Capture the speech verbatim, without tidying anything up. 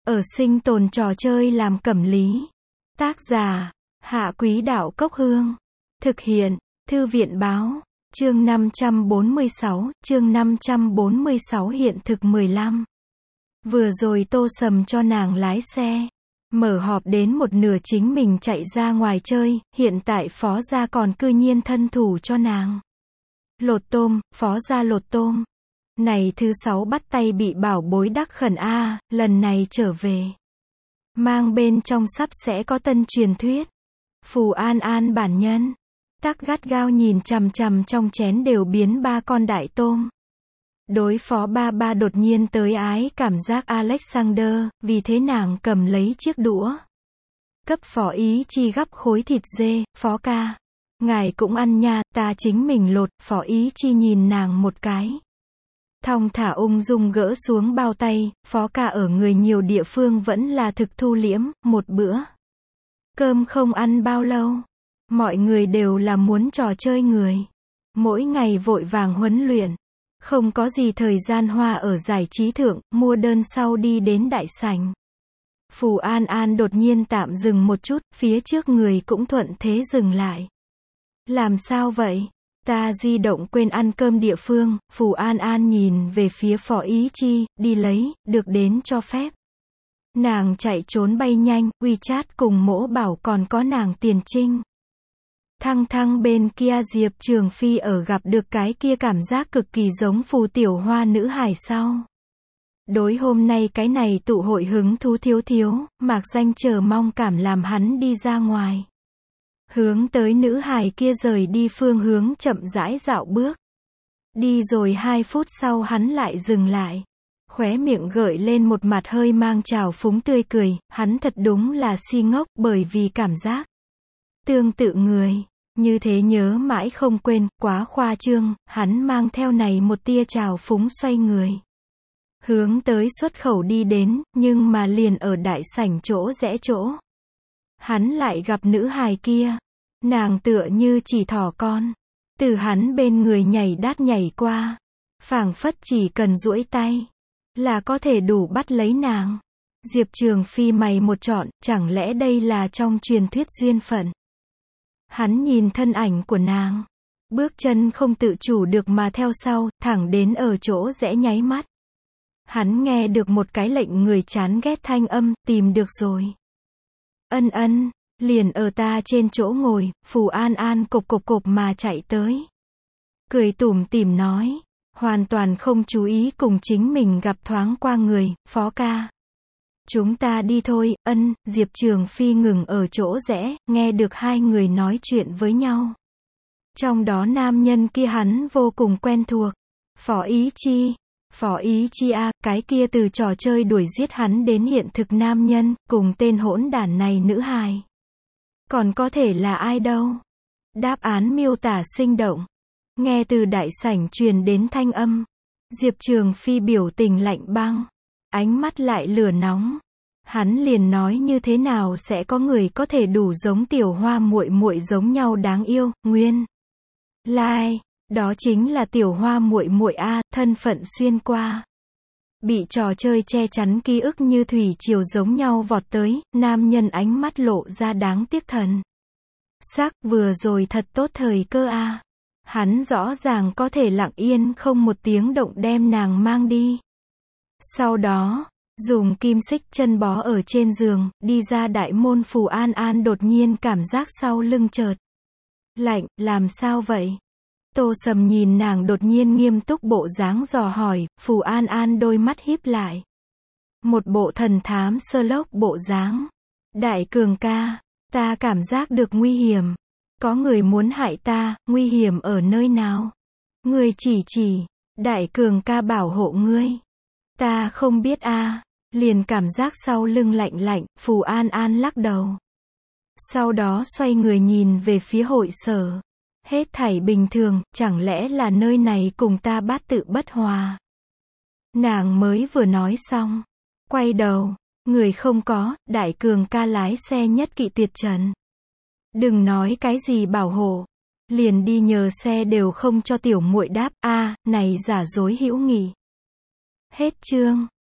Ở sinh tồn trò chơi làm cẩm lý. Tác giả, Hạ Quý Đạo Cốc Hương. Thực hiện, Thư viện Báo. Chương năm trăm bốn mươi sáu, chương năm trăm bốn mươi sáu hiện thực mười lăm. Vừa rồi Tô Sầm cho nàng lái xe. Mở họp đến một nửa chính mình chạy ra ngoài chơi, hiện tại phó gia còn cư nhiên thân thủ cho nàng. Lột tôm, phó gia lột tôm. Này thứ sáu bắt tay bị bảo bối đắc khẩn a, lần này trở về. Mang bên trong sắp sẽ có tân truyền thuyết. Phù An An bản nhân. Tắc gắt gao nhìn chằm chằm trong chén đều biến ba con đại tôm. Đối phó ba ba đột nhiên tới ái cảm giác Alexander, vì thế nàng cầm lấy chiếc đũa. Cấp phó ý chi gắp khối thịt dê, phó ca. Ngài cũng ăn nha, ta chính mình lột, phó ý chi nhìn nàng một cái. Thong thả ung dung gỡ xuống bao tay, phó ca ở người nhiều địa phương vẫn là thực thu liễm, một bữa. Cơm không ăn bao lâu. Mọi người đều là muốn trò chơi người. Mỗi ngày vội vàng huấn luyện. Không có gì thời gian hoa ở giải trí thượng, mua đơn sau đi đến đại sảnh. Phù An An đột nhiên tạm dừng một chút, phía trước người cũng thuận thế dừng lại. Làm sao vậy? Ta di động quên ăn cơm địa phương. Phù An An nhìn về phía phó ý chi, đi lấy, được đến cho phép. Nàng chạy trốn bay nhanh, WeChat cùng mỗ bảo còn có nàng tiền trinh. Thăng thăng bên kia Diệp Trường Phi ở gặp được cái kia cảm giác cực kỳ giống phù tiểu hoa nữ hài sau. Đối hôm nay cái này tụ hội hứng thú thiếu thiếu, mạc danh chờ mong cảm làm hắn đi ra ngoài. Hướng tới nữ hài kia rời đi phương hướng chậm rãi dạo bước. Đi rồi hai phút sau hắn lại dừng lại. Khóe miệng gợi lên một mặt hơi mang trào phúng tươi cười, hắn thật đúng là si ngốc bởi vì cảm giác. Tương tự người, như thế nhớ mãi không quên, quá khoa trương, hắn mang theo này một tia trào phúng xoay người. Hướng tới xuất khẩu đi đến, nhưng mà liền ở đại sảnh chỗ rẽ chỗ. Hắn lại gặp nữ hài kia. Nàng tựa như chỉ thỏ con. Từ hắn bên người nhảy đát nhảy qua. Phảng phất chỉ cần duỗi tay. Là có thể đủ bắt lấy nàng. Diệp Trường Phi mày một trọn, chẳng lẽ đây là trong truyền thuyết duyên phận. Hắn nhìn thân ảnh của nàng. Bước chân không tự chủ được mà theo sau, thẳng đến ở chỗ rẽ nháy mắt. Hắn nghe được một cái lệnh người chán ghét thanh âm, tìm được rồi. Ân ân, liền ở ta trên chỗ ngồi, Phù An An cộp cộp cộp mà chạy tới. Cười tủm tỉm nói, hoàn toàn không chú ý cùng chính mình gặp thoáng qua người, phó ca. Chúng ta đi thôi, ân, Diệp Trường Phi ngừng ở chỗ rẽ, nghe được hai người nói chuyện với nhau. Trong đó nam nhân kia hắn vô cùng quen thuộc. Phó ý chi. Phó ý chi a, cái kia từ trò chơi đuổi giết hắn đến hiện thực nam nhân, cùng tên hỗn đản này nữ hài. Còn có thể là ai đâu? Đáp án miêu tả sinh động. Nghe từ đại sảnh truyền đến thanh âm. Diệp Trường Phi biểu tình lạnh băng. Ánh mắt lại lửa nóng. Hắn liền nói như thế nào sẽ có người có thể đủ giống tiểu hoa muội muội giống nhau đáng yêu, nguyên. Lai, like, đó chính là tiểu hoa muội muội a, thân phận xuyên qua. Bị trò chơi che chắn ký ức như thủy triều giống nhau vọt tới, nam nhân ánh mắt lộ ra đáng tiếc thần. Sắc, vừa rồi thật tốt thời cơ a. Hắn rõ ràng có thể lặng yên không một tiếng động đem nàng mang đi. Sau đó, dùng kim xích chân bó ở trên giường, đi ra đại môn. Phù An An đột nhiên cảm giác sau lưng chợt lạnh, làm sao vậy? Tô Sầm nhìn nàng đột nhiên nghiêm túc bộ dáng dò hỏi, Phù An An đôi mắt híp lại. Một bộ thần thám Sherlock bộ dáng. Đại cường ca, ta cảm giác được nguy hiểm. Có người muốn hại ta, nguy hiểm ở nơi nào? Ngươi chỉ chỉ, đại cường ca bảo hộ ngươi. Ta không biết a, liền cảm giác sau lưng lạnh lạnh, Phù An An lắc đầu. Sau đó xoay người nhìn về phía hội sở. Hết thảy bình thường, chẳng lẽ là nơi này cùng ta bát tự bất hòa. Nàng mới vừa nói xong. Quay đầu, người không có, đại cường ca lái xe nhất kỵ tuyệt trần. Đừng nói cái gì bảo hộ. Liền đi nhờ xe đều không cho tiểu muội đáp, a, này giả dối hữu nghị. Hết chương.